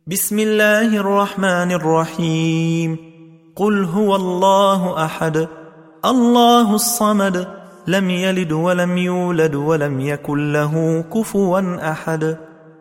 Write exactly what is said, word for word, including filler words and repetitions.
بسم الله الرحمن الرحيم. قل هو الله أحد الله الصمد لم يلد ولم يولد ولم يكن له كفوا أحد.